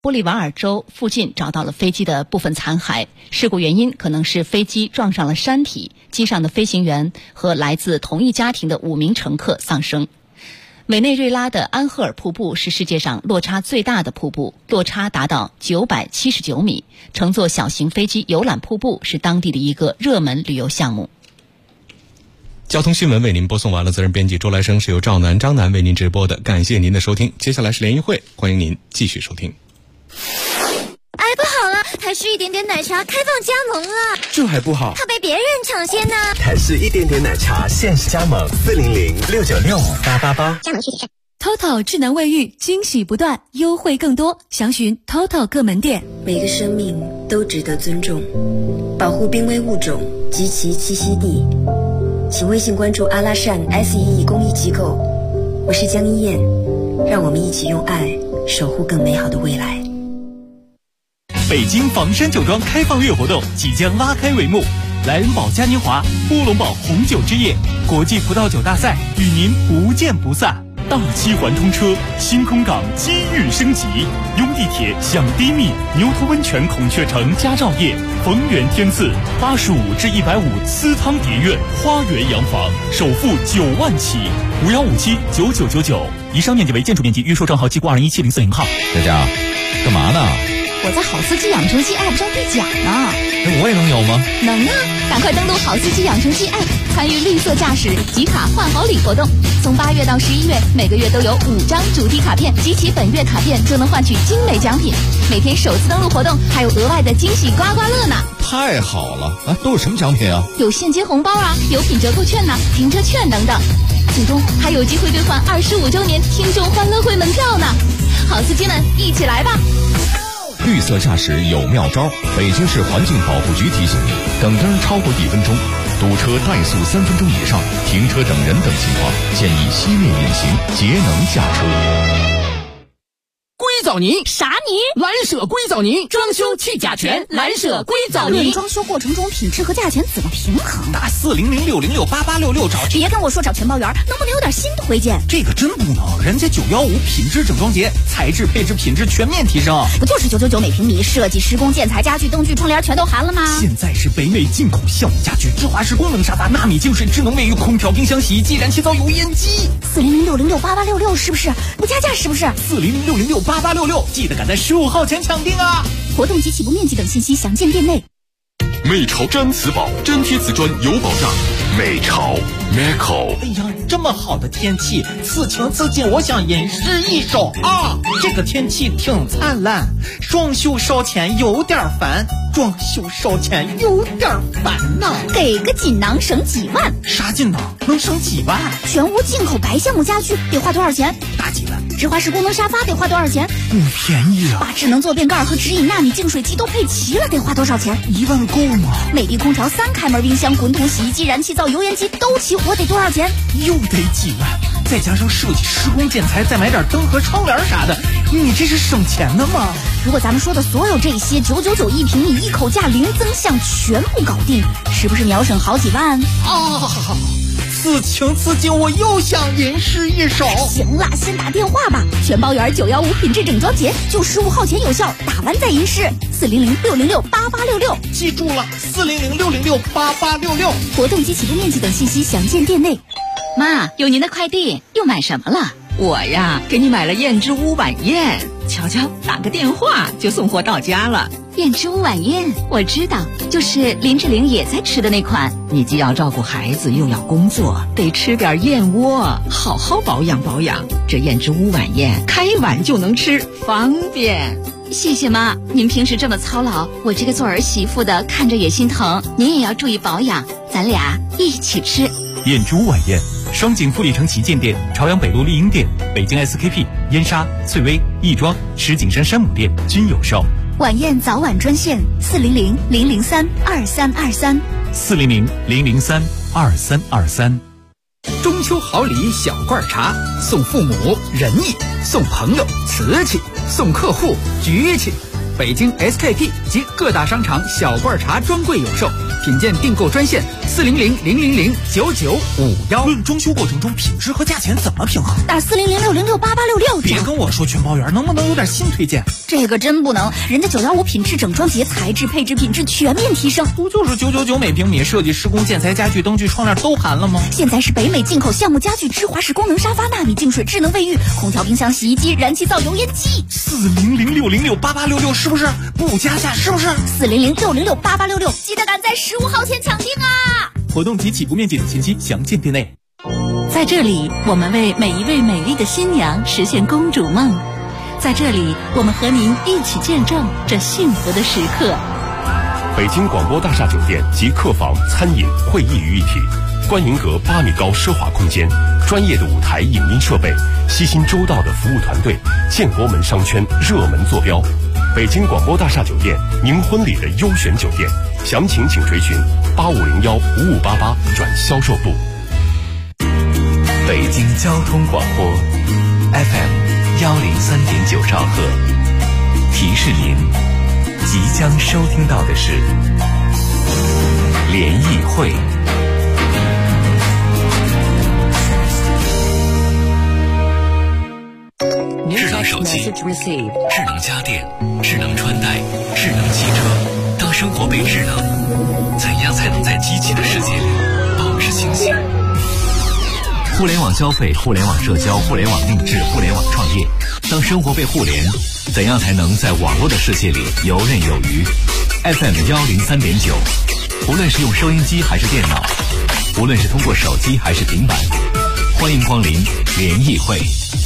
玻利瓦尔州附近找到了飞机的部分残骸，事故原因可能是飞机撞上了山体，机上的飞行员和来自同一家庭的5名乘客丧生。委内瑞拉的安赫尔瀑布是世界上落差最大的瀑布，落差达到979米。乘坐小型飞机游览瀑布是当地的一个热门旅游项目。 交通新闻为您播送完了，责任编辑周来生，是由赵楠、张楠为您直播的。感谢您的收听，接下来是联谊会，欢迎您继续收听。 哎，不好了，台式一点点奶茶开放加盟了。 这还不好， 怕被别人抢先呢。 台式一点点奶茶限时加盟400-696-888， 加盟具体看。 TOTO 智能卫浴，惊喜不断，优惠更多，详询 TOTO 各门店。 每个生命都值得尊重，保护濒危物种及其栖息地。请微信关注阿拉善 SEE 公益机构，我是江一燕，让我们一起用爱守护更美好的未来。 北京房山酒庄开放月活动即将拉开帷幕，莱恩堡嘉年华、波龙堡红酒之夜、国际葡萄酒大赛与您不见不散。大七环通车，新空港机遇升级，拥地铁享低密，牛头温泉孔雀城佳兆业，逢源天赐85至150私汤蝶苑花园洋房，首付9万起，51579999。以上面积为建筑面积，预售账号记过217040号。 佳佳，干嘛呢？ 我在好司机养成记 App 上兑奖呢。 我也能有吗？ 能啊！赶快登录好司机养成记 App， 参与绿色驾驶集卡换好礼活动。从8月到11月，每个月都有5张主题卡片，集齐本月卡片就能换取精美奖品。每天首次登录活动还有额外的惊喜刮刮乐呢！ 太好了啊！都有什么奖品啊？ 有现金红包啊，有品折扣券呐、停车券等等。最终还有机会兑换25周年听众欢乐会门票呢！好司机们，一起来吧！ 绿色驾驶有妙招，北京市环境保护局提醒您：等灯超过1分钟，堵车怠速3分钟以上，停车等人等情况，建议熄灭引擎，节能驾车。 硅藻泥啥泥？ 蓝舍硅藻泥，装修去甲醛，蓝舍硅藻泥。 装修过程中品质和价钱怎么平衡？ 打400-606-8866找。 别跟我说找全包圆，能不能有点新推荐？ 这个真不能，人家915品质整装节，材质配置品质全面提升。 不就是999每平米，设计施工建材家具灯具窗帘全都含了吗？ 现在是北美进口效果家具，智华式功能沙发，纳米净水智能卫浴，空调冰箱洗衣机，燃气灶油烟机。 400-606-8866是不是？不加价是不是 ？400-606-8866，记得赶在15号前抢定啊！ 活动及起步面积等信息详见店内。 美潮毡瓷宝，粘贴瓷砖有保障。美潮 Meco。 哎呀，这么好的天气，此情此景，我想吟诗一首啊！这个天气挺灿烂，装修烧钱有点烦，装修烧钱有点烦呐。 给个锦囊省几万？ 啥锦囊能省几万？ 全屋进口白橡木家具得花多少钱？ 大几万。 直华式功能沙发得花多少钱？ 不便宜啊！ 把智能坐便盖和直饮纳米净水机都配齐了，得花多少钱 ？1万够吗？ 美的空调3开门冰箱、滚筒洗衣机、燃气灶、油烟机都齐活，得多少钱？ 又得几万，再加上设计施工建材，再买点灯和窗帘啥的，你这是省钱的吗？ 如果咱们说的所有这些999一平米，一口价零增项全部搞定，是不是秒省好几万？ 好，此情此景，我又想吟诗一首。 行了，先打电话吧。全包圆915品质整装节，就15号前有效，打完再吟诗。400-606-8866， 记住了，400-606-8866。 活动及起步面积等信息详见店内。 妈，有您的快递，又买什么了？ 我呀，给你买了燕之屋晚宴，瞧瞧，打个电话就送货到家了。 燕之屋晚宴，我知道，就是林志玲也在吃的那款。 你既要照顾孩子，又要工作，得吃点燕窝，好好保养保养。这燕之屋晚宴，开碗就能吃，方便。 谢谢妈，您平时这么操劳，我这个做儿媳妇的看着也心疼。您也要注意保养，咱俩一起吃。 燕之屋晚宴，双井富力城旗舰店、朝阳北路丽婴店、北京 SKP、燕莎、翠微、亦庄、石景山山姆店均有售。 晚宴早晚专线400-003-2323。 400-003-2323。 中秋好礼小罐茶，送父母仁义，送朋友瓷器，送客户局气， 北京 SKP 及各大商场小罐茶专柜有售，品鉴订购专线400-000-9951。 论装修过程中品质和价钱怎么平衡？ 打400-606-8866。 别跟我说全包圆，能不能有点新推荐？ 这个真不能，人家915品质整装节，材质配置品质全面提升。 不就是999每平米，设计施工建材家具灯具窗帘都含了吗？ 现在是北美进口橡木家具、芝华士功能沙发、纳米净水、智能卫浴、空调、冰箱、洗衣机、燃气灶、油烟机。 400-606-8866是不是？不加价是不是 ？400-606-8866，记得赶在15号前抢订啊！ 活动及起步面积等信息详见店内。 在这里，我们为每一位美丽的新娘实现公主梦。在这里，我们和您一起见证这幸福的时刻。 北京广播大厦酒店及客房、餐饮、会议于一体，观银阁8米高奢华空间，专业的舞台影音设备，悉心周到的服务团队，建国门商圈热门坐标。北京广播大厦酒店，您婚礼的优选酒店，详情请垂询8501-5588转销售部。 北京交通广播 FM103.9兆赫，提示您即将收听到的是联谊会。智能手机、智能家电、智能穿戴、智能汽车，当生活被智能，怎样才能在机器的世界里保持清醒？互联网消费、互联网社交、互联网定制、互联网创业，当生活被互联，怎样才能在网络的世界里游刃有余？ FM103.9，无论是用收音机还是电脑，无论是通过手机还是平板，欢迎光临联谊会。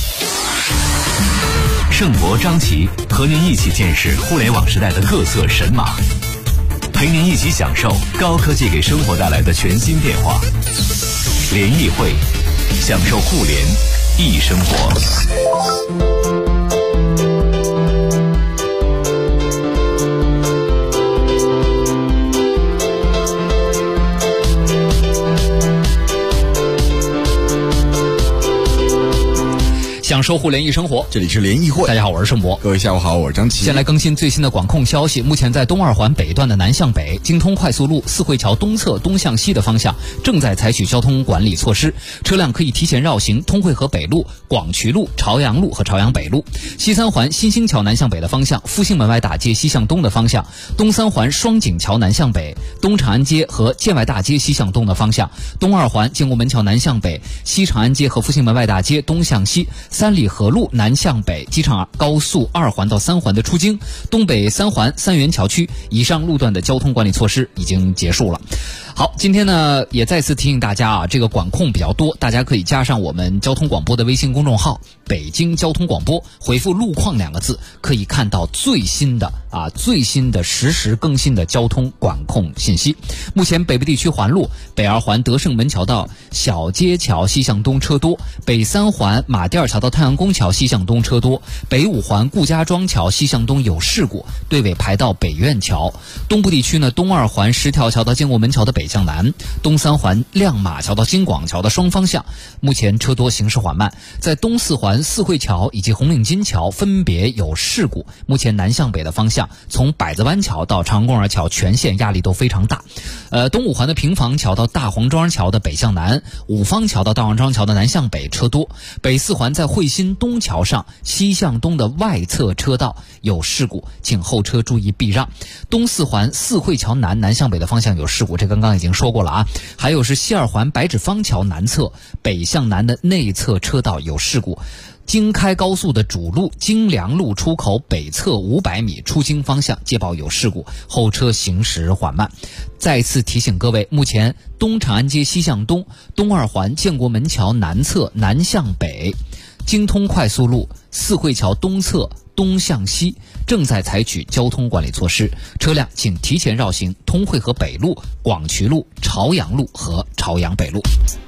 盛博、张琪和您一起见识互联网时代的各色神马，陪您一起享受高科技给生活带来的全新变化。联谊会，享受互联易生活。 享受互联易生活， 这里是联谊会。 大家好，我是盛博。 各位下午好，我是张琪。 先来更新最新的管控消息。目前在东二环北段的南向北、京通快速路四惠桥东侧东向西的方向，正在采取交通管理措施，车辆可以提前绕行通惠河北路、广渠路、朝阳路和朝阳北路。西三环新兴桥南向北的方向，复兴门外大街西向东的方向，东三环双井桥南向北、东长安街和建外大街西向东的方向，东二环建国门桥南向北、西长安街和复兴门外大街东向西，三里河路南向北，机场高速2环到3环的出京，东北3环三元桥区以上路段的交通管理措施已经结束了。好，今天呢也再次提醒大家啊，这个管控比较多，大家可以加上我们交通广播的微信公众号北京交通广播，回复路况2个字，可以看到最新的实时更新的交通管控信息。目前北部地区环路北二环德胜门桥到小街桥西向东车多，北3环马甸桥到太阳宫桥西向东车多，北5环顾家庄桥西向东有事故，队尾排到北苑桥。东部地区呢，东2环石条桥到建国门桥的北向南，东3环亮马桥到金广桥的双方向，目前车多行驶缓慢。在东4环四惠桥以及红领巾桥分别有事故，目前南向北的方向，从百子湾桥到长公园桥全线压力都非常大。东5环的平房桥到大黄庄桥的北向南，五方桥到大黄庄桥的南向北车多。北4环在汇新东桥上西向东的外侧车道有事故，请后车注意避让。东4环四惠桥南向北的方向有事故，这刚刚已经说过了啊。还有是西2环白纸坊桥南侧北向南的内侧车道有事故。京开高速的主路京良路出口北侧500米出京方向接报有事故，后车行驶缓慢。再次提醒各位，目前东长安街西向东、东2环建国门桥南侧南向北、京通快速路四惠桥东侧东向西正在采取交通管理措施，车辆请提前绕行通惠河北路、广渠路、朝阳路和朝阳北路。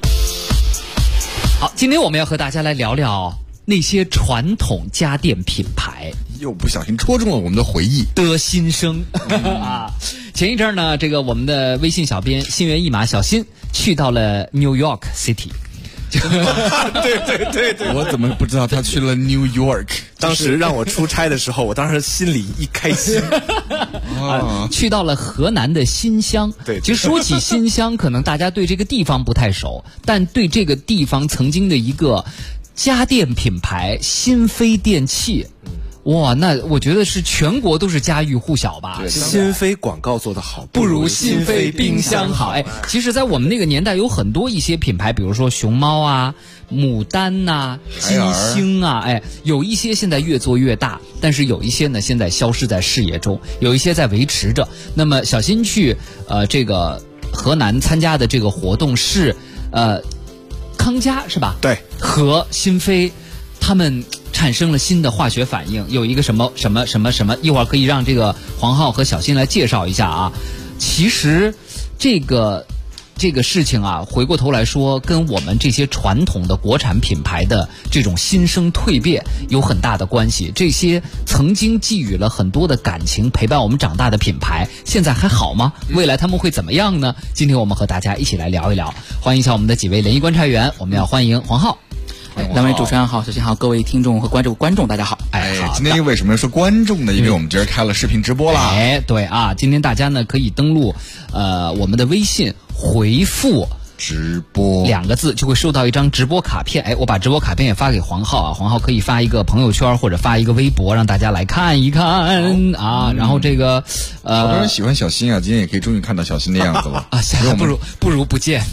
好，今天我们要和大家来聊聊那些传统家电品牌， 又不小心戳中了我们的回忆的心声啊！前一阵呢，这个我们的微信小编心猿意马小新去到了 New York City， 对， 我怎么不知道他去了 New York？ 当时让我出差的时候，我当时心里一开心去到了河南的新乡。 对， 其实说起新乡，可能大家对这个地方不太熟，但对这个地方曾经的一个家电品牌新飞电器。哇，那我觉得是全国都是家喻户晓吧。 新飞广告做得好， 不如新飞冰箱好。哎，其实在我们那个年代有很多一些品牌，比如说熊猫啊、牡丹呐、金星啊，哎，有一些现在越做越大，但是有一些呢现在消失在视野中，有一些在维持着。那么小新去这个河南参加的这个活动是康佳是吧？ 对， 和新飞他们产生了新的化学反应，有一个什么，一会儿可以让这个黄浩和小新来介绍一下啊。其实这个事情啊，回过头来说，跟我们这些传统的国产品牌的这种新生蜕变有很大的关系。这些曾经寄予了很多的感情陪伴我们长大的品牌，现在还好吗？未来他们会怎么样呢？今天我们和大家一起来聊一聊。欢迎一下我们的几位联谊观察员，我们要欢迎黄浩。 两位主持人好，小新好，各位听众和观众大家好。 好，今天为什么说观众呢？因为我们今儿开了视频直播啦。 对啊，今天大家呢可以登录我们的微信，回复直播 2个字就会收到一张直播卡片。我把直播卡片也发给黄浩啊，黄浩可以发一个朋友圈或者发一个微博，让大家来看一看啊。然后这个好多人喜欢小新啊，今天也可以终于看到小新的样子了啊，不如不见。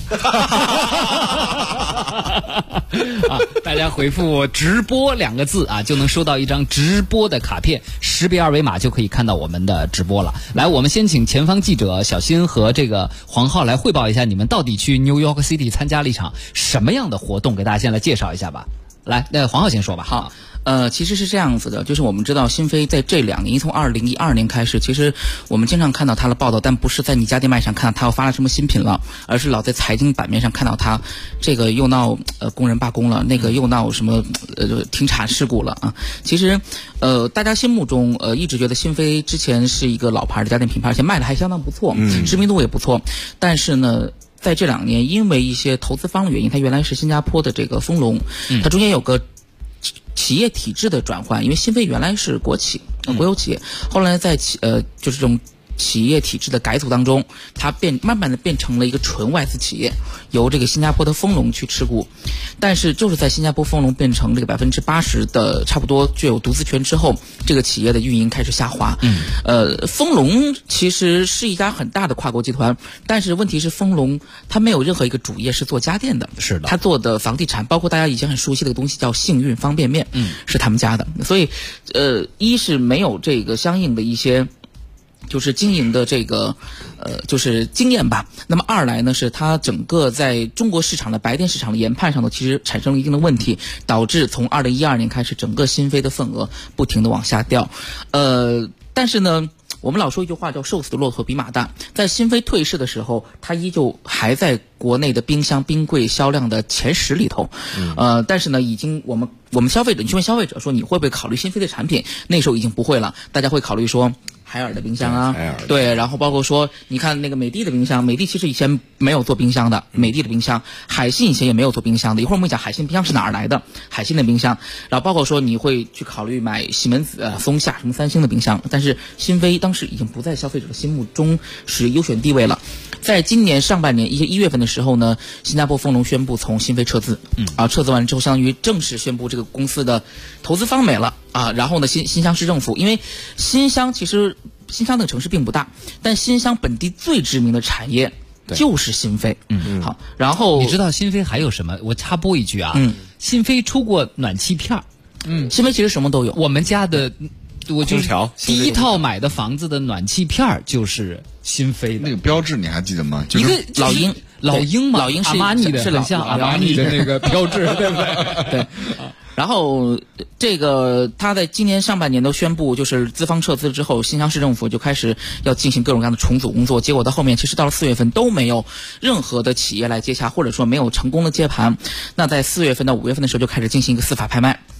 大家回复直播2个字啊，就能收到一张直播的卡片，识别二维码就可以看到我们的直播了。来，我们先请前方记者小新和这个黄浩来汇报一下，你们到底去 New York City 参加了一场什么样的活动，给大家先来介绍一下吧。来，那黄浩先说吧。 好。其实是这样子的，就是我们知道新飞在这2年，从2012年开始，其实我们经常看到它的报道，但不是在你家店卖上看到它要发了什么新品了，而是老在财经版面上看到它这个又闹工人罢工了，那个又闹什么停产事故了啊。其实大家心目中一直觉得新飞之前是一个老牌的家电品牌，而且卖的还相当不错，知名度也不错，但是呢在这2年因为一些投资方的原因，它原来是新加坡的这个丰隆，它中间有个企业体制的转换，因为新飞原来是国企，国有企业，后来在就是这种企业体制的改组当中，它慢慢的变成了一个纯外资企业，由这个新加坡的丰隆去持股。但是就是在新加坡丰隆变成这个80%的差不多具有独资权之后，这个企业的运营开始下滑。丰隆其实是一家很大的跨国集团，但是问题是丰隆它没有任何一个主业是做家电的， 是的， 它做的房地产，包括大家以前很熟悉的东西叫幸运方便面，是他们家的。所以一是没有这个相应的一些就是经营的这个就是经验吧。那么二来呢，是它整个在中国市场的白电市场的研判上头其实产生了一定的问题，导致从2012年开始整个新飞的份额不停的往下掉。但是呢我们老说一句话叫瘦死的骆驼比马大，在新飞退市的时候，它依旧还在国内的冰箱冰柜销量的前10里头。但是呢已经我们消费者，你去问消费者说你会不会考虑新飞的产品，那时候已经不会了，大家会考虑说海尔的冰箱啊，对，然后包括说你看那个美的的冰箱，美的其实以前没有做冰箱的，美的的冰箱，海信以前也没有做冰箱的，一会儿我们讲海信冰箱是哪儿来的，海信的冰箱，然后包括说你会去考虑买西门子、松下什么三星的冰箱，但是新飞当时已经不在消费者的心目中是优选地位了。在今年上半年1月份的时候呢，新加坡丰隆宣布从新飞撤资，撤资完之后相当于正式宣布这个公司的投资方没了啊。然后呢新乡市政府，因为新乡其实新乡那个城市并不大，但新乡本地最知名的产业就是新飞。好，然后你知道新飞还有什么？我插播一句啊，新飞出过暖气片新飞其实什么都有。 我们家的我就是第一套买的房子的暖气片就是新飞的。 那个标志你还记得吗？ 一个老鹰嘛， 老鹰是阿玛尼的， 很像阿玛尼的那个标志，对不对？ 对。然后这个他在今年上半年都宣布就是资方撤资之后，新乡市政府就开始要进行各种各样的重组工作，结果到后面其实到了4月份都没有任何的企业来接洽，或者说没有成功的接盘。那在4月份到5月份的时候就开始进行一个司法拍卖，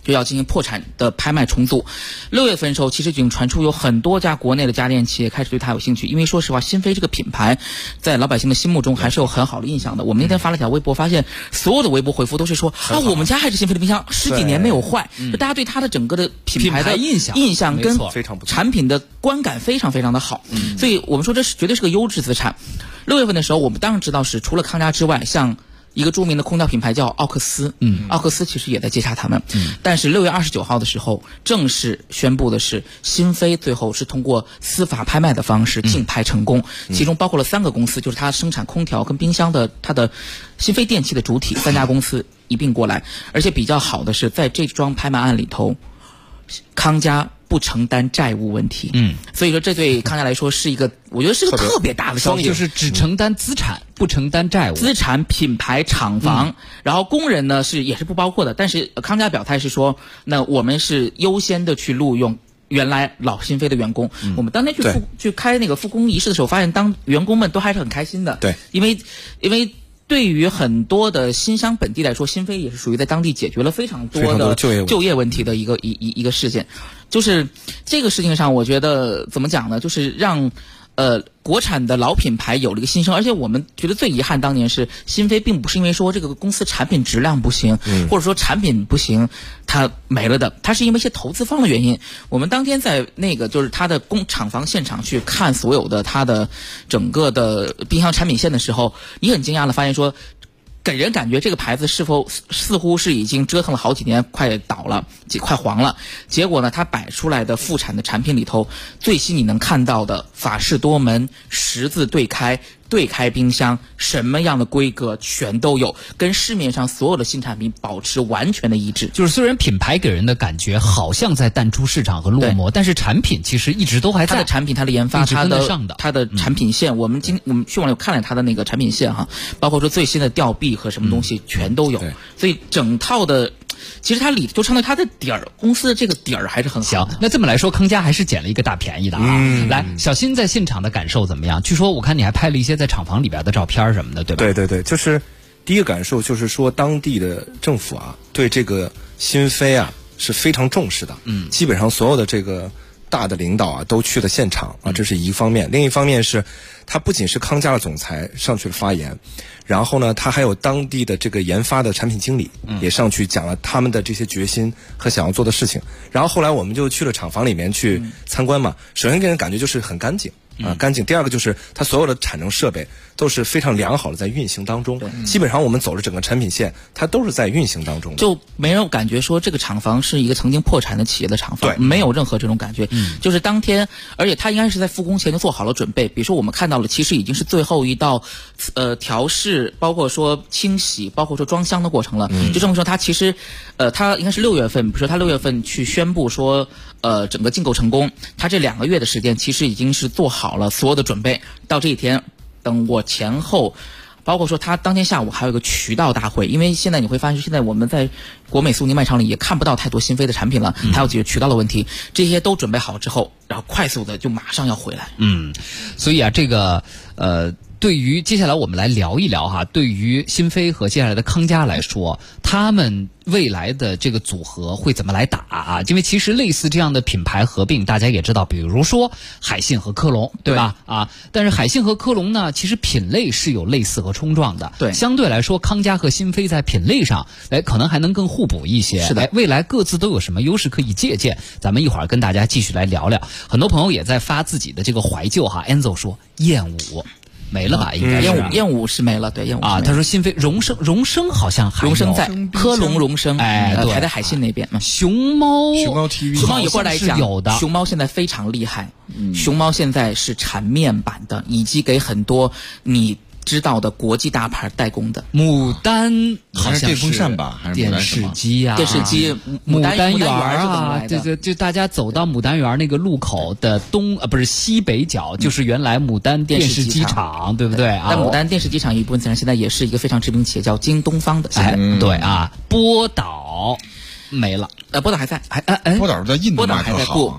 就要进行破产的拍卖重组。6月份的时候，其实已经传出有很多家国内的家电企业开始对它有兴趣，因为说实话，新飞这个品牌在老百姓的心目中还是有很好的印象的。我们那天发了条微博，发现所有的微博回复都是说啊，我们家还是新飞的冰箱，10几年没有坏，就大家对它的整个的品牌的印象跟产品的观感非常非常的好，所以我们说这是绝对是个优质资产。6月份的时候，我们当然知道是除了康佳之外，像一个著名的空调品牌叫奥克斯，奥克斯其实也在接洽他们，但是6月29号的时候，正式宣布的是新飞最后是通过司法拍卖的方式竞拍成功，其中包括了3个公司，就是它生产空调跟冰箱的它的新飞电器的主体3家公司一并过来，而且比较好的是在这桩拍卖案里头，康佳不承担债务问题，所以说这对康佳来说是一个，我觉得是个特别大的消息， 就是只承担资产，不承担债务。 资产、品牌、厂房，然后工人呢也是不包括的，但是康佳表态是说，那我们是优先的去录用原来老新飞的员工。我们当天去开那个复工仪式的时候，发现当员工们都还是很开心的， 对， 因为对于很多的新乡本地来说，新飞也是属于在当地解决了非常多的就业问题的一个事件。就是这个事情上，我觉得怎么讲呢？就是让国产的老品牌有了一个新生，而且我们觉得最遗憾当年是新飞并不是因为说这个公司产品质量不行，或者说产品不行它没了的，它是因为一些投资方的原因。我们当天在那个就是它的厂房现场去看所有的它的整个的冰箱产品线的时候，你很惊讶的发现说，给人感觉这个牌子似乎是已经折腾了好几年，快倒了，快黄了。结果呢，它摆出来的副产的产品里头，最新你能看到的法式多门、10字对开冰箱，什么样的规格全都有，跟市面上所有的新产品保持完全的一致。 就是虽然品牌给人的感觉好像在淡出市场和落寞，但是产品其实一直都还在。 它的产品、它的研发、它的产品线，我们去网友看了它的那个产品线哈，包括说最新的吊臂和什么东西全都有，所以整套的。其实它里就相当于它的底儿，公司的这个底儿还是很好。 行，那这么来说，康佳还是捡了一个大便宜的啊。来，小新在现场的感受怎么样？据说我看你还拍了一些在厂房里边的照片什么的，对吧？ 对，就是第一个感受就是说，当地的政府啊，对这个新飞啊是非常重视的。基本上所有的这个大的领导啊都去了现场啊，这是一方面。另一方面是，他不仅是康佳的总裁上去了发言。然后呢，他还有当地的这个研发的产品经理也上去讲了他们的这些决心和想要做的事情。然后后来我们就去了厂房里面去参观嘛。首先给人感觉就是很干净干净。第二个就是它所有的产能设备都是非常良好的在运行当中。基本上我们走了整个产品线，它都是在运行当中的， 就没有感觉说这个厂房是一个曾经破产的企业的厂房，没有任何这种感觉。就是当天，而且它应该是在复工前就做好了准备。比如说我们看到了，其实已经是最后一道调试，包括说清洗，包括说装箱的过程了。就这么说，它其实它应该是6月份，比如说它6月份去宣布说整个进购成功，它这2个月的时间其实已经是做好了所有的准备。到这一天，等我前后，包括说他当天下午还有一个渠道大会，因为现在你会发现，现在我们在国美苏宁卖场里也看不到太多新飞的产品了，还有几个渠道的问题，这些都准备好之后，然后快速的就马上要回来。 所以啊，这个对于接下来我们来聊一聊哈，对于新飞和接下来的康佳来说，他们未来的这个组合会怎么来打啊？因为其实类似这样的品牌合并，大家也知道，比如说海信和科龙，对吧？但是海信和科龙呢，其实品类是有类似和冲撞的。 对， 相对来说，康佳和新飞在品类上，可能还能更互补一些。 是的， 未来各自都有什么优势可以借鉴？咱们一会儿跟大家继续来聊聊。很多朋友也在发自己的这个怀旧哈 ，Enzo 说燕舞。没了吧？应该是燕舞是没了，对，燕舞啊。他说新飞荣升好像还荣升在科龙荣升， 对， 还在海信那边。 熊猫 TV， 熊猫一会儿来讲， 有的。 熊猫现在非常厉害，熊猫现在是产面板的，以及给很多你知道的国际大牌代工的。 牡丹好像是电风扇吧，还是电视机啊？ 电视机， 牡丹园啊， 对，就大家走到牡丹园那个路口的不是西北角，就是原来牡丹电视机厂，对不对啊？ 但牡丹电视机厂一部分自然现在也是一个非常知名企业，叫京东方的。 对啊，波导没了， 波导还在， 波导在印度卖特好。 不，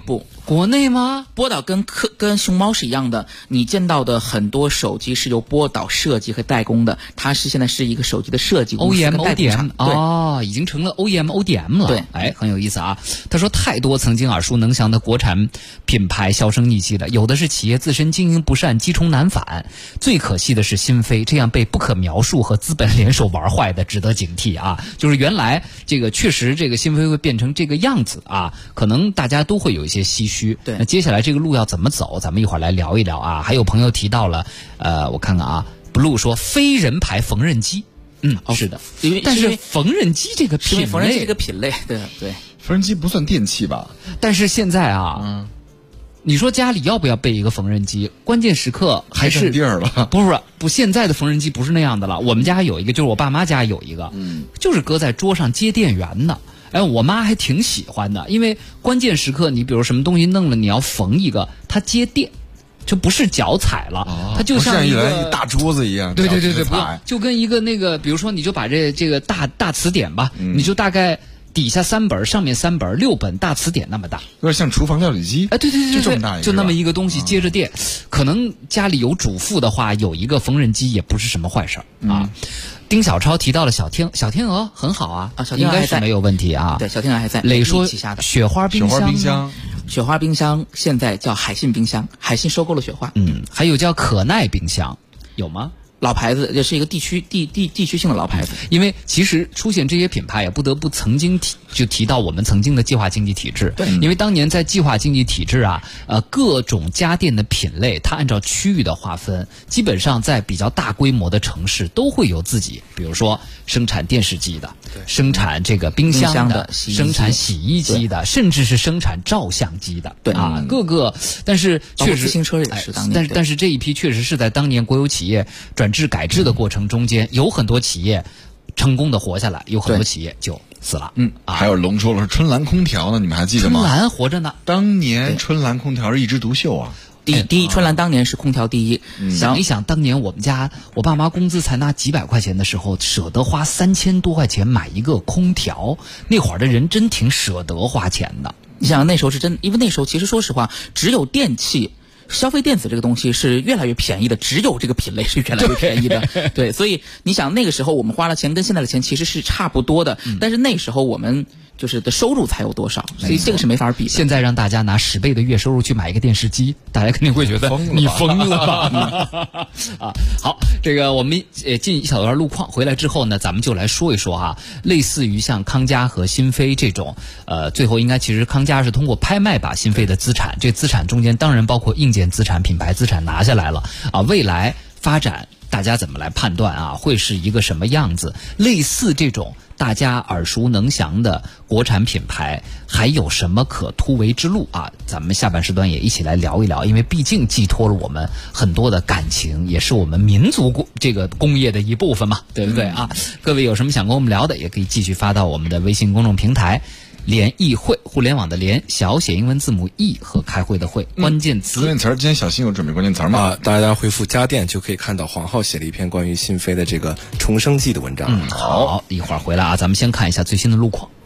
国内吗？ 波导跟熊猫是一样的，你见到的很多手机是由波导设计和代工的，它现在是一个手机的设计公司跟代工厂。 哦，已经成了 OEM ODM 了。 对， 哎，很有意思啊。他说太多曾经耳熟能详的国产品牌销声匿迹了，有的是企业自身经营不善，积重难返。最可惜的是新飞这样被不可描述和资本联手玩坏的，值得警惕啊。就是原来这个确实这个新飞会变成这个样子啊，可能大家都会有一些唏嘘。 对， 那接下来这个路要怎么走，咱们一会儿来聊一聊啊。还有朋友提到了，我看看啊 ，Blue 说非人牌缝纫机，是的，但是缝纫机这个品类， 缝纫机这个品类，对， 缝纫机不算电器吧？ 但是现在啊，你说家里要不要备一个缝纫机？关键时刻还是地儿了， 不，现在的缝纫机不是那样的了。我们家有一个，就是我爸妈家有一个，就是搁在桌上接电源的。哎，我妈还挺喜欢的，因为关键时刻你比如什么东西弄了，你要缝一个，它接电，就不是脚踩了，它就像一个大桌子一样。 对，就跟一个那个，比如说你就把这个大词典吧，你就大概底下3本，上面3本，6本大词典那么大， 有点像厨房料理机。 哎，对， 就这么大一个， 就那么一个东西接着电。可能家里有主妇的话，有一个缝纫机也不是什么坏事啊。丁小超提到了小天鹅很好啊， 小天鹅应该是没有问题啊。 对，小天鹅还在。 磊说旗下的雪花冰箱现在叫海信冰箱，海信收购了雪花。 还有叫可耐冰箱，有吗？ 老牌子，也是一个地区性的老牌子。 因为其实出现这些品牌也不得不曾经提到我们曾经的计划经济体制。 对， 因为当年在计划经济体制啊，各种家电的品类，它按照区域的划分，基本上在比较大规模的城市都会有自己，比如说生产电视机的，生产这个冰箱的，生产洗衣机的，甚至是生产照相机的。 对啊，各个，但是确实自行车也是当年， 但是这一批确实是在当年国有企业转制改制的过程中间，有很多企业成功的活下来，有很多企业就死了。 还有龙说了，春兰空调呢，你们还记得吗？ 春兰活着呢， 当年春兰空调是一枝独秀啊。 第一，春兰当年是空调第一。 想一想，当年我爸妈工资才拿几百块钱的时候，舍得花3000多块钱买一个空调，那会儿的人真挺舍得花钱的。 你想那时候是真，因为那时候其实说实话，只有电器。消费电子这个东西是越来越便宜的，只有这个品类是越来越便宜的。对，所以你想那个时候我们花了钱跟现在的钱其实是差不多的，但是那时候我们就是的收入才有多少，所以这个是没法比的。 现在让大家拿10倍的月收入去买一个电视机，大家肯定会觉得你疯了吧？啊，好，这个我们进一小段路况，回来之后呢，咱们就来说一说哈，类似于像康佳和新飞这种，最后应该其实康佳是通过拍卖把新飞的资产，这资产中间当然包括硬件资产、品牌资产拿下来了啊，未来发展大家怎么来判断啊？会是一个什么样子？类似这种大家耳熟能详的国产品牌，还有什么可突围之路啊？咱们下半时段也一起来聊一聊，因为毕竟寄托了我们很多的感情，也是我们民族这个工业的一部分嘛，对不对啊？各位有什么想跟我们聊的，也可以继续发到我们的微信公众平台。联谊会，互联网的联，小写英文字母 E 和开会的会，关键词。 关键词，今天小新有准备关键词吗？ 大家回复家电就可以看到黄浩写了一篇关于新飞的这个重生记的文章。 好，一会儿回来啊，咱们先看一下最新的路况。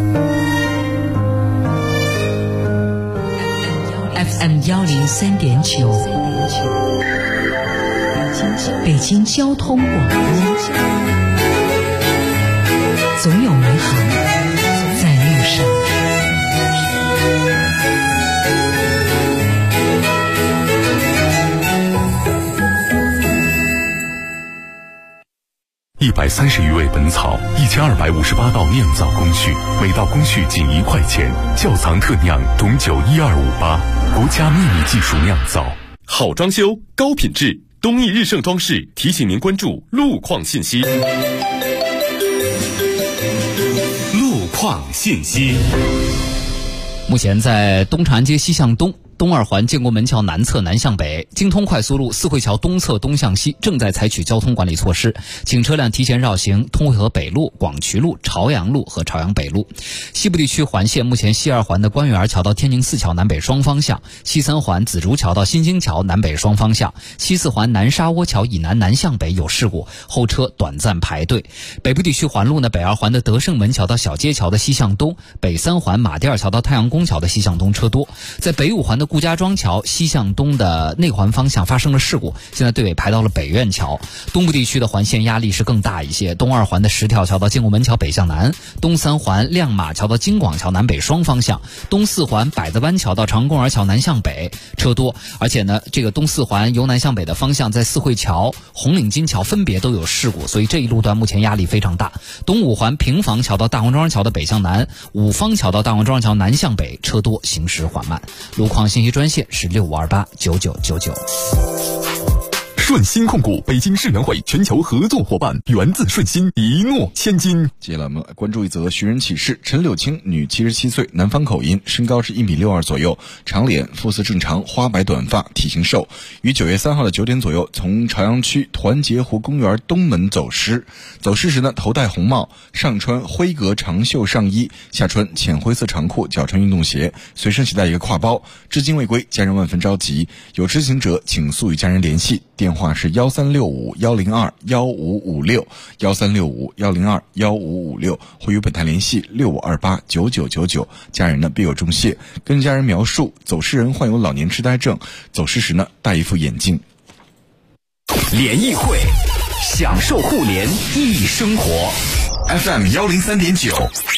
FM 103.9，北京交通广播，总有美好在路上。 130余味本草，1258道酿造工序，每道工序仅1块钱。窖藏特酿董酒1258，国家秘密技术酿造。好装修，高品质，东义日盛装饰提醒您关注路况信息。路况信息。 目前在东长安街西向东东二环建国门桥南侧南向北，京通快速路四惠桥东侧东向西正在采取交通管理措施，请车辆提前绕行通惠河北路、广渠路、朝阳路和朝阳北路。西部地区环线目前西二环的官园桥到天宁寺桥南北双方向，西三环紫竹桥到新兴桥南北双方向，西四环南沙窝桥以南南向北有事故，后车短暂排队。北部地区环路呢，北二环的德胜门桥到小街桥的西向东，北三环马甸二桥到太阳宫桥的西向东车多。在北五环的顾家庄桥西向东的内环方向发生了事故，现在队尾排到了北苑桥。东部地区的环线压力是更大一些，东二环的石条桥到建国门桥北向南，东三环亮马桥到京广桥南北双方向，东四环百子湾桥到长公园桥南向北车多。而且呢，这个东四环由南向北的方向在四惠桥、红领巾桥分别都有事故，所以这一路段目前压力非常大。东五环平房桥到大黄庄桥的北向南，五方桥到大黄庄桥南向北车多，行驶缓慢。路况信息专线是65289999。 顺鑫控股北京世园会全球合作伙伴，源自顺鑫，一诺千金。 接下来我们关注一则寻人启事：陈柳青，女，77岁，南方口音，身高是1.62米左右，长脸，肤色正常，花白短发，体型瘦。于9月3号的9点左右，从朝阳区团结湖公园东门走失。走失时呢，头戴红帽，上穿灰格长袖上衣，下穿浅灰色长裤，脚穿运动鞋，随身携带一个挎包，至今未归，家人万分着急。有知情者请速与家人联系，电话是1365-102-1556，1365-102-1556，或与本台联系65289999。家人呢必有重谢，跟家人描述走失人患有老年痴呆症，走失时呢戴一副眼镜。 联谊会，享受互联易生活。 FM 103.9。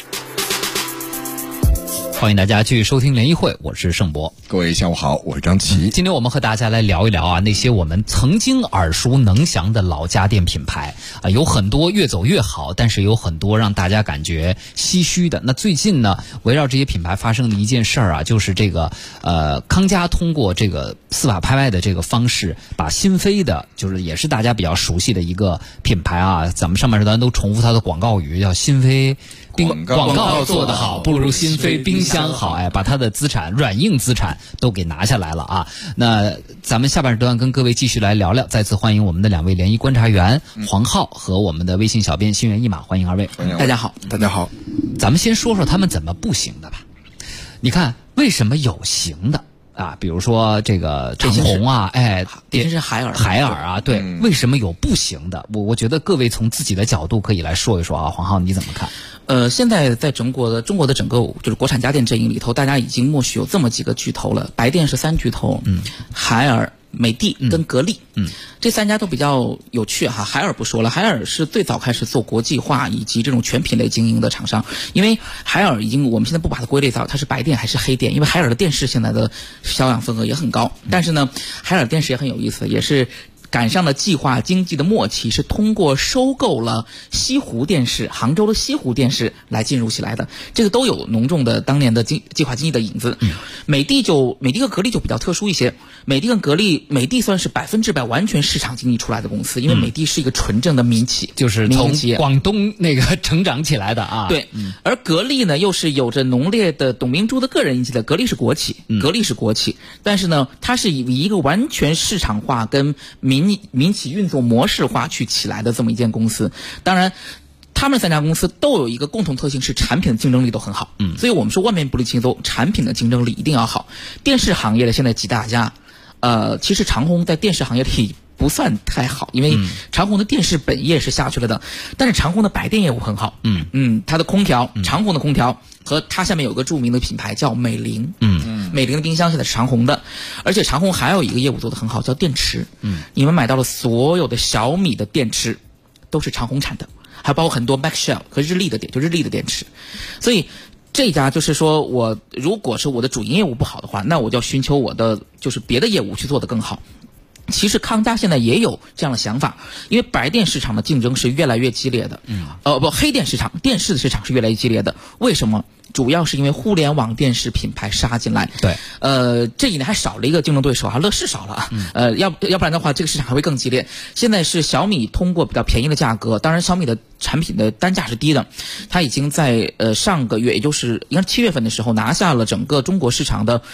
欢迎大家继续收听联谊会，我是盛博。 各位下午好，我是张琪。 今天我们和大家来聊一聊啊，那些我们曾经耳熟能详的老家电品牌啊，有很多越走越好，但是有很多让大家感觉唏嘘的。那最近呢，围绕这些品牌发生的一件事儿啊，就是这个康佳通过这个司法拍卖的这个方式，把新飞的，就是也是大家比较熟悉的一个品牌啊，咱们上半时段都重复它的广告语，叫新飞。广告做得好，不如新飞冰箱好。哎，把它的资产、软硬资产都给拿下来了啊！那咱们下半时段跟各位继续来聊聊。再次欢迎我们的2位联谊观察员黄浩和我们的微信小编心猿意马，欢迎二位。 大家好， 大家好。 咱们先说说他们怎么不行的吧。你看，为什么有行的啊？比如说这个长虹啊，哎， 这是海尔啊，对，为什么有不行的？我觉得各位从自己的角度可以来说一说啊。黄浩你怎么看？ 现在在中国的整个就是国产家电阵营里头，大家已经默许有这么几个巨头了。白电是3巨头，海尔、美的跟格力，这3家都比较有趣哈。海尔不说了，海尔是最早开始做国际化以及这种全品类经营的厂商。因为海尔我们现在不把它归类到它是白电还是黑电，因为海尔的电视现在的销量份额也很高。但是呢，海尔电视也很有意思，也是赶上了计划经济的末期，是通过收购了西湖电视，杭州的西湖电视来进入起来的。这个都有浓重的当年的计划经济的影子。美的和格力就比较特殊一些。美的跟格力，美的算是100%完全市场经济出来的公司，因为美的是一个纯正的民企， 就是从广东那个成长起来的啊。 对，而格力呢又是有着浓烈的董明珠的个人印记的。格力是国企，但是呢，它是以一个完全市场化跟民企运作模式化去起来的这么一间公司。当然他们3家公司都有一个共同特性，是产品的竞争力都很好。所以我们说万变不离其宗，产品的竞争力一定要好。电视行业的现在几大家，其实长虹在电视行业里不算太好，因为长虹的电视本业是下去了的，但是长虹的白电业务很好。它的空调，长虹的空调和它下面有个著名的品牌叫美菱。美菱的冰箱现在是长虹的，而且长虹还有一个业务做得很好，叫电池。你们买到了所有的小米的电池都是长虹产的，还包括很多 Maxell 和日立的电池。所以这家就是说，我如果是我的主营业务不好的话，那我就要寻求我的就是别的业务去做得更好。其实康佳现在也有这样的想法，因为白电市场的竞争是越来越激烈的。黑电市场，电视的市场是越来越激烈的。为什么？主要是因为互联网电视品牌杀进来。 对， 这一年还少了一个竞争对手啊，乐视少了啊。要不然的话，这个市场还会更激烈。现在是小米通过比较便宜的价格，当然小米的产品的单价是低的，它已经在上个月，也就是应该7月份的时候拿下了整个中国市场的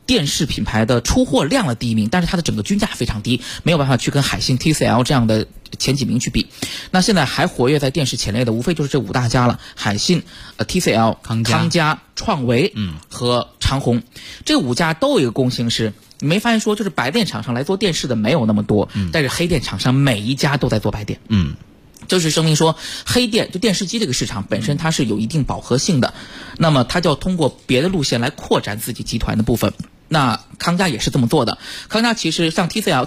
电视品牌的出货量的第一名，但是它的整个均价非常低，没有办法去跟海信、TCL 这样的前几名去比。那现在还活跃在电视前列的，无非就是这5大家了：海信、TCL、康佳、创维和长虹。这5家都有一个共性是，你没发现说，就是白电厂商来做电视的没有那么多，但是黑电厂商每一家都在做白电。就是证明说，黑电就电视机这个市场本身它是有一定饱和性的，那么它就要通过别的路线来扩展自己集团的部分。那康佳也是这么做的。康佳其实像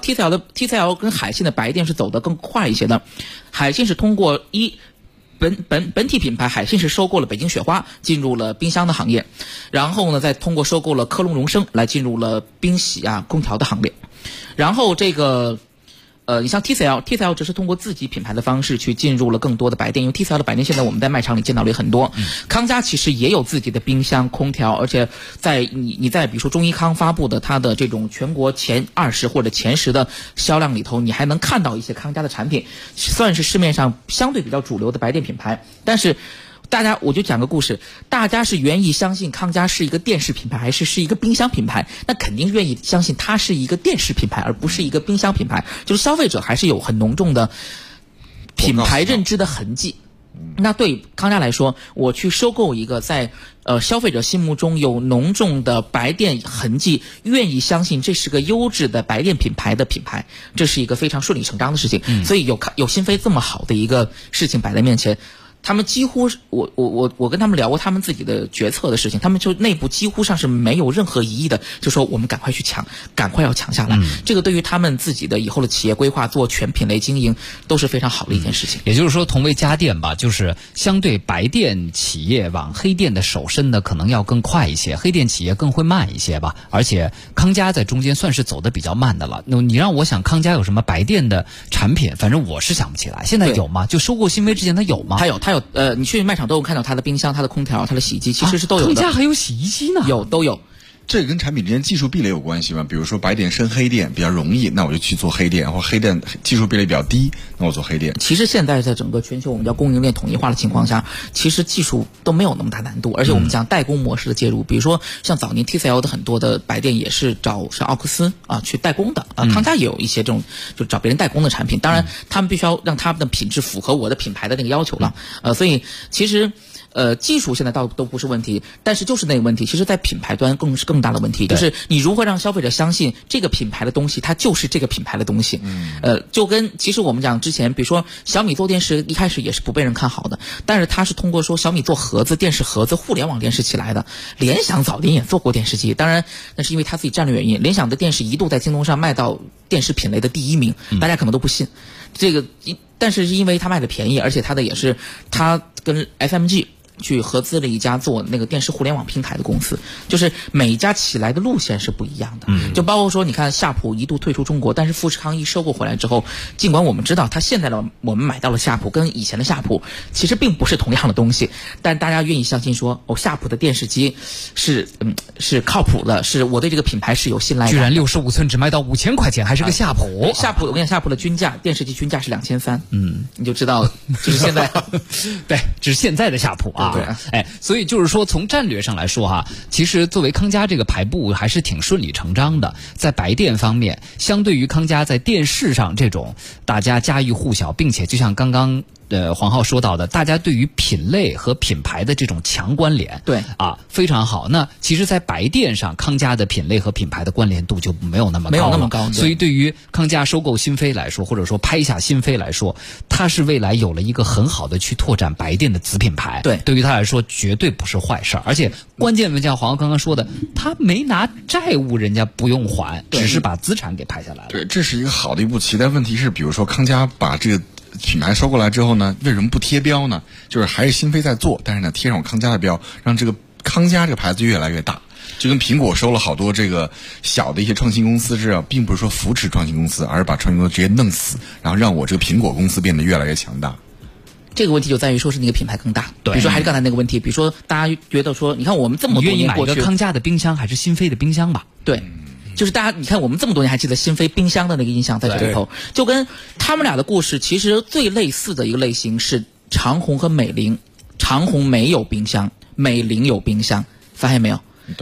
TCL 跟海信的白电是走得更快一些的。海信是通过本体品牌，海信是收购了北京雪花，进入了冰箱的行业，然后呢再通过收购了科隆荣升来进入了冰洗空调的行列。然后这个你像 TCL 只是通过自己品牌的方式去进入了更多的白电，因为 TCL 的白电现在我们在卖场里见到了也很多。康佳其实也有自己的冰箱、空调，而且在你在比如说中医康发布的它的这种全国前20或者前10的销量里头，你还能看到一些康佳的产品，算是市面上相对比较主流的白电品牌。但是我就讲个故事，大家是愿意相信康佳是一个电视品牌还是一个冰箱品牌？那肯定愿意相信它是一个电视品牌，而不是一个冰箱品牌。就是消费者还是有很浓重的品牌认知的痕迹。那对康佳来说，我去收购一个在消费者心目中有浓重的白电痕迹，愿意相信这是个优质的白电品牌的品牌，这是一个非常顺理成章的事情。所以有新飞这么好的一个事情摆在面前，他们几乎我跟他们聊过他们自己的决策的事情，他们就内部几乎上是没有任何疑义的，就说我们赶快去抢，赶快要抢下来。这个对于他们自己的以后的企业规划、做全品类经营都是非常好的一件事情。 也就是说，同为家电吧，就是相对白电企业往黑电的手伸的可能要更快一些，黑电企业更会慢一些吧。而且康佳在中间算是走得比较慢的了。你让我想康佳有什么白电的产品，反正我是想不起来。现在有吗？就收购新飞之前它有吗？ 它有。你去卖场都有看到它的冰箱、它的空调、它的洗衣机，其实是都有的。 康佳还有洗衣机呢？ 都有。 这跟产品之间技术壁垒有关系吗？比如说白电升黑电比较容易，那我就去做黑电，或黑电技术壁垒比较低，那我做黑电。 其实现在在整个全球我们叫供应链统一化的情况下，其实技术都没有那么大难度，而且我们讲代工模式的介入，比如说像早年 TCL 的很多的白电也是找奥克斯去代工的康佳也有一些这种就找别人代工的产品，当然他们必须要让他们的品质符合我的品牌的那个要求了。所以其实技术现在倒都不是问题，但是就是那个问题，其实在品牌端更大的问题，就是你如何让消费者相信这个品牌的东西它就是这个品牌的东西。就跟其实我们讲之前比如说小米做电视一开始也是不被人看好的，但是它是通过说小米做盒子、电视盒子、互联网电视起来的。联想早年也做过电视机，当然那是因为它自己战略原因，联想的电视一度在京东上卖到电视品类的第1名，大家可能都不信这个，但是因为它卖的便宜，而且它的也是它跟 FMG去合资了一家做那个电视互联网平台的公司，就是每一家起来的路线是不一样的。就包括说你看夏普一度退出中国，但是富士康一收购回来之后，尽管我们知道它现在的我们买到了夏普跟以前的夏普其实并不是同样的东西，但大家愿意相信说夏普的电视机是靠谱的，是我对这个品牌是有信赖的。 居然65寸只卖到5000块钱，还是个夏普。 夏普我跟你讲，夏普的均价电视机均价是2300，你就知道就是现在对，这是现在的夏普啊。对，所以就是说从战略上来说哈，其实作为康佳这个排布还是挺顺理成章的。在白电方面，相对于康佳在电视上这种大家家喻户晓，并且就像刚刚黄浩说到的，大家对于品类和品牌的这种强关联， 对非常好。那其实在白电上，康佳的品类和品牌的关联度就没有那么高，所以对于康佳收购新飞来说，或者说拍下新飞来说，它是未来有了一个很好的去拓展白电的子品牌。对于他来说绝对不是坏事，而且关键像黄浩刚刚说的，他没拿债务，人家不用还，只是把资产给拍下来了。 对，这是一个好的一步棋。但问题是，比如说康佳把这个品牌收过来之后呢，为什么不贴标呢？就是还是新飞在做，但是呢贴上康佳的标，让这个康佳这个牌子越来越大。就跟苹果收了好多这个小的一些创新公司是并不是说扶持创新公司，而是把创新公司直接弄死，然后让我这个苹果公司变得越来越强大。 这个问题就在于说是那个品牌更大，比如说还是刚才那个问题，比如说大家觉得说，你看我们这么多年过去， 你愿意买一个康佳的冰箱还是新飞的冰箱吧？ 对。就是大家，你看我们这么多年还记得新飞冰箱的那个印象在这里头，就跟他们俩的故事其实最类似的一个类型是长虹和美菱。长虹没有冰箱，美菱有冰箱，发现没有？ 对。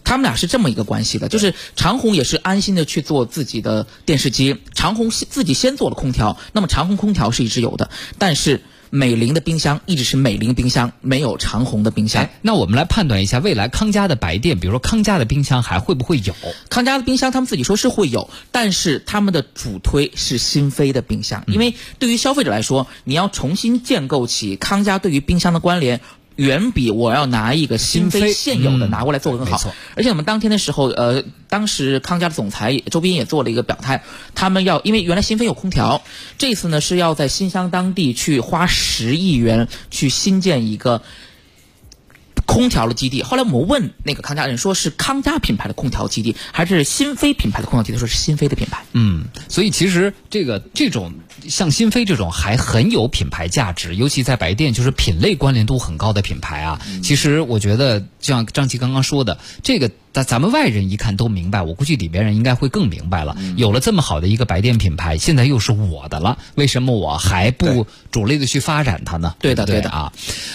他们俩是这么一个关系的，就是长虹也是安心的去做自己的电视机，长虹自己先做了空调，那么长虹空调是一直有的，但是美菱的冰箱一直是美菱冰箱，没有长虹的冰箱。 那我们来判断一下，未来康佳的白电，比如说康佳的冰箱还会不会有？ 康佳的冰箱他们自己说是会有，但是他们的主推是新飞的冰箱，因为对于消费者来说，你要重新建构起康佳对于冰箱的关联，远比我要拿一个新飞现有的拿过来做更好。而且我们当天的时候，当时康佳的总裁周斌也做了一个表态，他们要因为原来新飞有空调，这次呢是要在新乡当地去花10亿元去新建一个空调的基地。后来我们问那个康佳人，说是康佳品牌的空调基地，还是新飞品牌的空调基地？说是新飞的品牌。 所以其实这种像新飞这种还很有品牌价值，尤其在白电就是品类关联度很高的品牌啊。其实我觉得像张琪刚刚说的，这个咱们外人一看都明白，我估计里边人应该会更明白了。有了这么好的一个白电品牌，现在又是我的了，为什么我还不主力的去发展它呢？ 对的啊。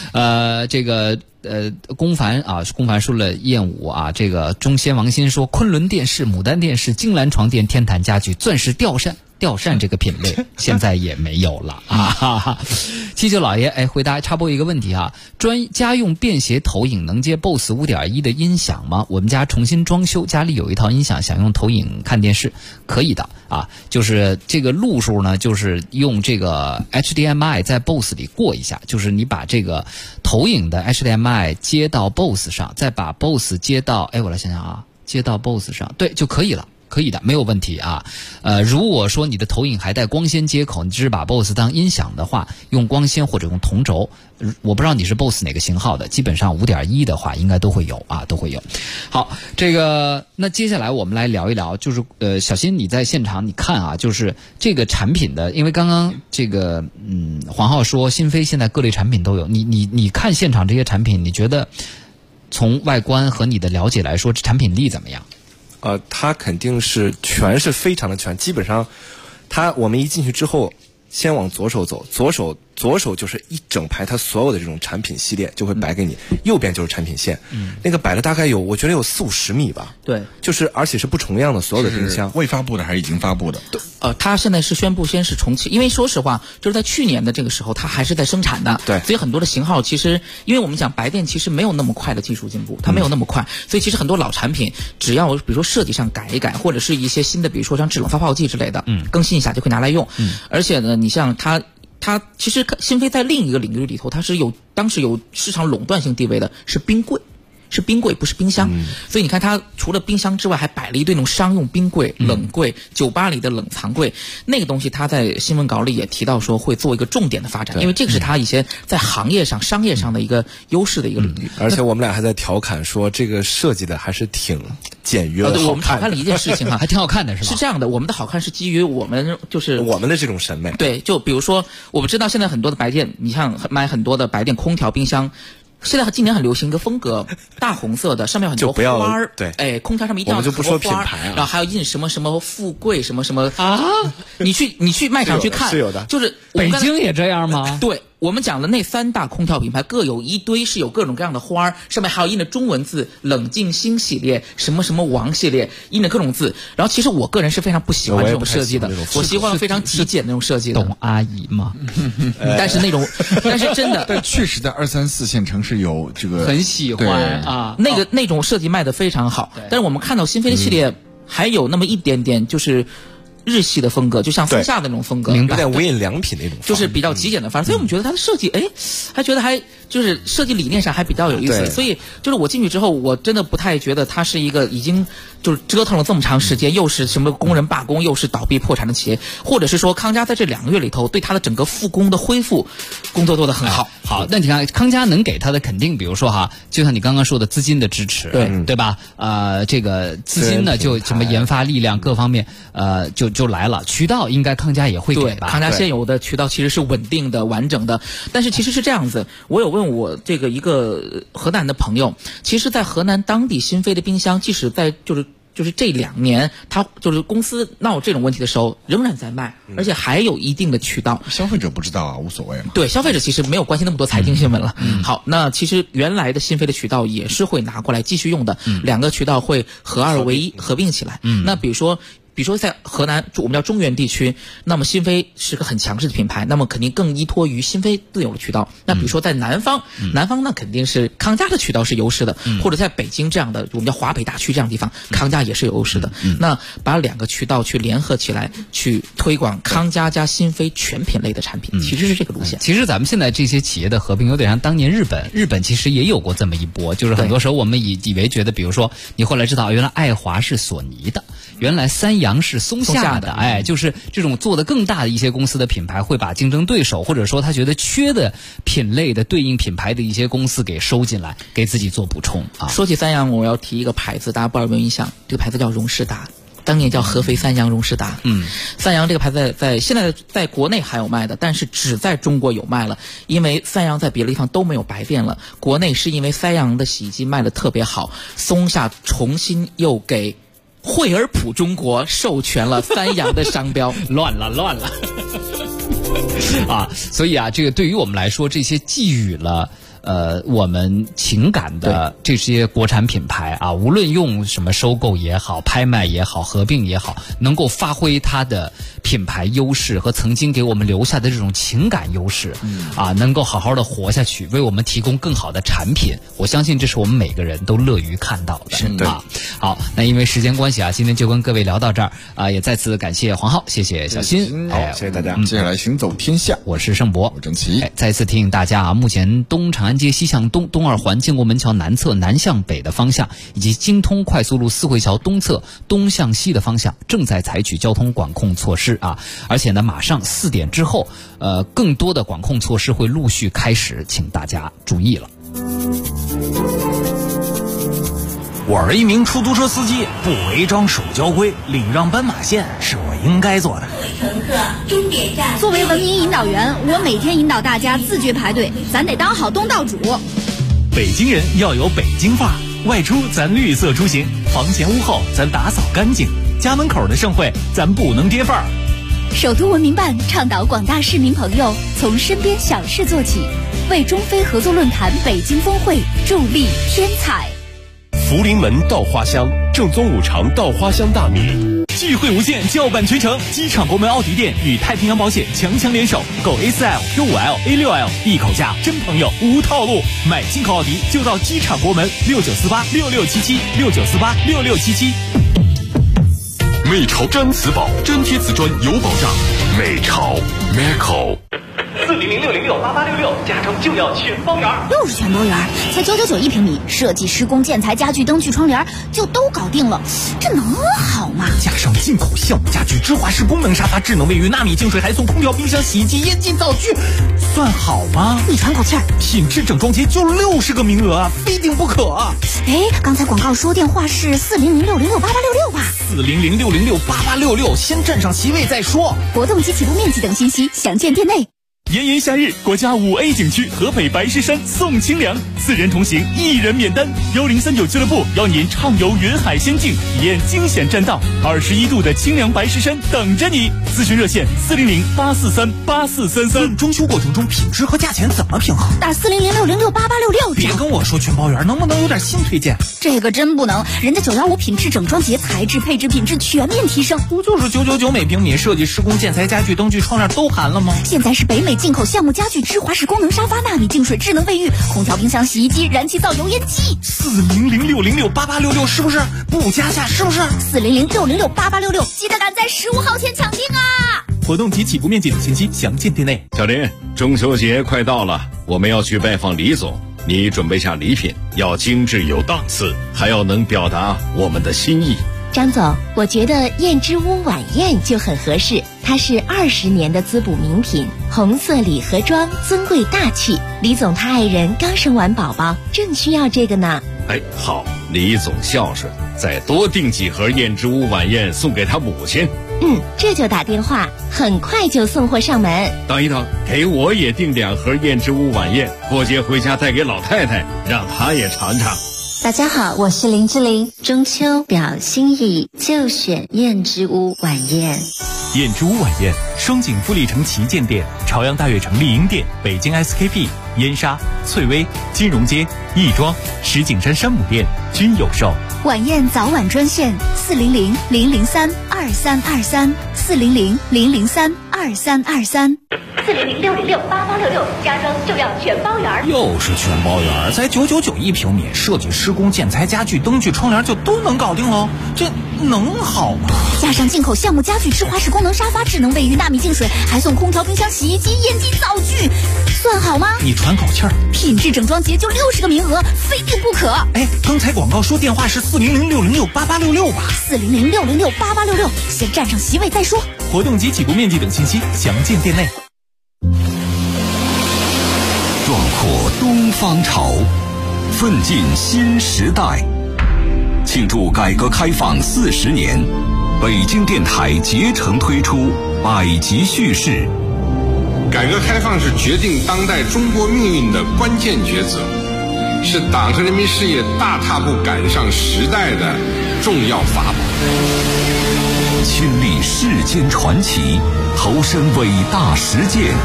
龚凡说了燕舞啊，这个中仙王鑫说昆仑电视、牡丹电视、金兰床垫、天坛家具、钻石吊扇这个品类现在也没有了啊。七九老爷回答插播一个问题啊，家用便携投影能接 BOSS 5.1 的音响吗？我们家重新装修，家里有一套音响，想用投影看电视，可以的啊。就是这个路数呢，就是用这个 HDMI 在 BOSS 里过一下，就是你把这个投影的 HDMI 接到 BOSS 上，再把 BOSS 接到我来想想啊，接到 BOSS 上，对就可以了。可以的，没有问题啊。如果说你的投影还带光纤接口，你只是把 BOSS 当音响的话，用光纤或者用同轴，我不知道你是 BOSS 哪个型号的，基本上 5.1 的话应该都会有啊，都会有。好，那接下来我们来聊一聊，就是小新你在现场你看啊，就是这个产品的，因为刚刚这个黄浩说新飞现在各类产品都有，你看现场这些产品，你觉得从外观和你的了解来说，这产品力怎么样？ 它肯定是全是非常的全，基本上我们一进去之后，先往左手走，左手就是一整排它所有的这种产品系列就会摆给你，右边就是产品线，那个摆了大概我觉得有40-50米吧。 对， 就是而且是不重样的所有的冰箱， 未发布的还是已经发布的？ 它现在是宣布先是重启，因为说实话，就是在去年的这个时候，它还是在生产的。 对， 所以很多的型号其实，因为我们讲白电其实没有那么快的技术进步，它没有那么快，所以其实很多老产品只要比如说设计上改一改，或者是一些新的，比如说像制冷发泡剂之类的，更新一下就可以拿来用。而且呢，你像它其实新飞在另一个领域里头，它是当时有市场垄断性地位的，是冰柜。是冰柜，不是冰箱。所以你看，它除了冰箱之外，还摆了一堆那种商用冰柜、冷柜、酒吧里的冷藏柜。那个东西，它在新闻稿里也提到说会做一个重点的发展，因为这个是它以前在行业上、商业上的一个优势的一个领域。 而且我们俩还在调侃说，这个设计的还是挺简约的。 我们调侃了一件事情哈， 还挺好看的是吧？ 是这样的，我们的好看是基于我们的这种审美。 对，就比如说，我们知道现在很多的白电，你像买很多的白电空调、冰箱。现在今年很流行一个风格，大红色的，上面有很多花儿。 对， 空调上面一定要有很多花，我们就不说品牌啊。 然后还有印什么什么富贵什么什么啊，你去卖场去看， 是有的。 就是北京也这样吗？ 对。我们讲的那3大空调品牌各有一堆是有各种各样的花儿，上面还有印的中文字，冷静星系列什么什么王系列，印的各种字。然后其实我个人是非常不喜欢这种设计的，我喜欢非常极简那种设计的。 懂阿姨吗？ 但是真的， 但确实在2、3、4线城市有这个很喜欢啊， 那种设计卖的非常好。但是我们看到新飞的系列还有那么一点点就是日系的风格，就像松下的那种风格， 有点无印良品那种， 就是比较极简的范儿。所以我们觉得它的设计，还觉得就是设计理念上还比较有意思。所以就是我进去之后，我真的不太觉得它是一个已经就是折腾了这么长时间，又是什么工人罢工，又是倒闭破产的企业，或者是说康佳在这2个月里头对它的整个复工的恢复工作做得很好。 好，那你看康佳能给它的肯定，比如说哈，就像你刚刚说的资金的支持，对吧？这个资金呢，就什么研发力量各方面，就来了。渠道应该康佳也会给吧？ 康佳现有的渠道其实是稳定的、完整的。但是其实是这样子，我有问我一个河南的朋友，其实在河南当地新飞的冰箱，即使在就是就是这2年，它就是公司闹这种问题的时候仍然在卖，而且还有一定的渠道。 消费者不知道啊，无所谓嘛。 对，消费者其实没有关心那么多财经新闻了。好，那其实原来的新飞的渠道也是会拿过来继续用的，2个渠道会合二为一，合并起来。那比如说在河南，我们叫中原地区，那么新飞是个很强势的品牌，那么肯定更依托于新飞自有的渠道。那比如说在南方，那肯定是康佳的渠道是优势的，或者在北京这样的我们叫华北大区这样的地方，康佳也是有优势的。那把2个渠道去联合起来，去推广康佳加新飞全品类的产品，其实是这个路线。 其实咱们现在这些企业的合并有点像当年日本其实也有过这么一波，就是很多时候我们以为觉得，比如说你后来知道原来爱华是索尼的，原来三洋是松下的，就是这种做得更大的一些公司的品牌会把竞争对手或者说他觉得缺的品类的对应品牌的一些公司给收进来，给自己做补充啊。 说起三洋，我要提一个牌子，大家不知道有没有印象？这个牌子叫荣仕达，当年叫合肥三洋荣仕达。三洋这个牌子现在在国内还有卖的，但是只在中国有卖了，因为三洋在别的地方都没有白变了。国内是因为三洋的洗衣机卖得特别好，松下重新又给惠而浦中国授权了三洋的商标。 乱了啊！所以啊，这个对于我们来说，这些寄予了我们情感的这些国产品牌啊，无论用什么收购也好，拍卖也好，合并也好，能够发挥它的品牌优势和曾经给我们留下的这种情感优势，能够好好的活下去，为我们提供更好的产品。我相信这是我们每个人都乐于看到的啊。好，那因为时间关系啊，今天就跟各位聊到这儿啊，也再次感谢黄浩，谢谢小新， 好，谢谢大家。接下来行走天下， 我是盛博， 我郑奇。 再次提醒大家啊，目前东长安街西向东、东二环建国门桥南侧南向北的方向，以及京通快速路四惠桥东侧东向西的方向，正在采取交通管控措施啊。而且呢，马上4点之后，更多的管控措施会陆续开始，请大家注意了。 我是一名出租车司机，不违章守交规，礼让斑马线是我应该做的。 乘客，终点站。作为文明引导员，我每天引导大家自觉排队，咱得当好东道主。 北京人要有北京范儿，外出咱绿色出行，房前屋后咱打扫干净，家门口的盛会咱不能跌范儿。 首都文明办倡导广大市民朋友从身边小事做起，为中非合作论坛北京峰会助力添彩。 福临门稻花香，正宗五常稻花香大米。 聚会无限，叫板全城。机场国门奥迪店与太平洋保险强联手，购 A4L、Q5L、A6L， 一口价，真朋友无套路。买进口奥迪就到机场国门69486677，69486677。 美潮毡瓷宝，粘贴瓷砖有保障。美潮 Meco。 40060688866，加州就要全包圆， 又是全包圆，才999一平米，设计、施工、建材、家具、灯具、窗帘就都搞定了，这能好吗？ 加上进口橡木家具、芝华士功能沙发、智能卫浴、纳米净水，还送空调、冰箱、洗衣机、烟机、灶具，算好吗？ 你喘口气儿， 品质整装节就60个名额啊，非订不可啊！ 哎，刚才广告说电话是40060688866吧 ？40060688866，先占上席位再说。 活动及起步面积等信息详见店内。 炎炎夏日，国家5A 景区河北白石山送清凉，4人同行，1人免单。1039俱乐部邀您畅游云海仙境，体验惊险栈道，21度的清凉白石山等着你。咨询热线40084384433。装修过程中品质和价钱怎么平衡？ 打40060688866。 别跟我说全包圆，能不能有点新推荐？ 这个真不能，人家915品质整装节材质配置品质全面提升， 不就是999每平米，设计施工建材家具灯具窗帘都含了吗？ 现在是北美进口橡木家具、芝华士功能沙发、纳米净水、智能卫浴、空调、冰箱、洗衣机、燃气灶、油烟机。 40060688866是不是？不加价是不是 ？40060688866，记得赶在15号前抢订啊！ 活动及起步面积等信息详见店内。 小林，中秋节快到了，我们要去拜访李总，你准备下礼品，要精致有档次，还要能表达我们的心意。 张总，我觉得燕之屋晚宴就很合适，它是20年的滋补名品，红色礼盒装，尊贵大气。李总他爱人刚生完宝宝，正需要这个呢。 哎，好，李总孝顺，再多订几盒燕之屋晚宴送给他母亲。 这就打电话，很快就送货上门。 等一等，给我也订2盒燕之屋晚宴，过节回家带给老太太，让她也尝尝。 大家好，我是林志玲。中秋表心意，就选燕之屋晚宴。 燕之屋晚宴，双井富力城旗舰店、朝阳大悦城丽婴店、北京 SKP、燕莎、翠微、金融街、亦庄、石景山山姆店均有售。 晚宴早晚专线400-003-2323，400-003-2323。 400-606-8866，家装就要全包圆。 又是全包圆，才999一平米，设计、施工、建材、家具、灯具、窗帘就都能搞定喽，这能好吗？ 加上进口橡木家具、智华式功能沙发、智能卫浴、纳米净水，还送空调、冰箱、洗衣机、烟机、灶具，算好吗？ 你喘口气儿， 品质整装节就60个名额，非订不可。 哎，刚才广告说电话是400-606-8866吧 400-606-8866，先占上席位再说。 活动及起步面积等信息详见店内。 壮阔东方潮，奋进新时代。庆祝改革开放40年，北京电台竭诚推出百集叙事。 改革开放是决定当代中国命运的关键抉择，是党和人民事业大踏步赶上时代的重要法宝。 亲历世间传奇，投身伟大实践，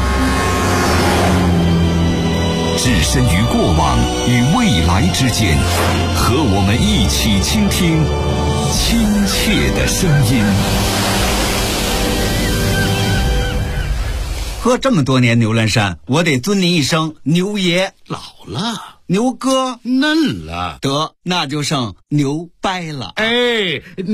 置身于过往与未来之间，和我们一起倾听亲切的声音。 喝这么多年牛栏山，我得尊您一声牛爷。 老了， 牛哥嫩了， 得那就剩牛掰了。 哎。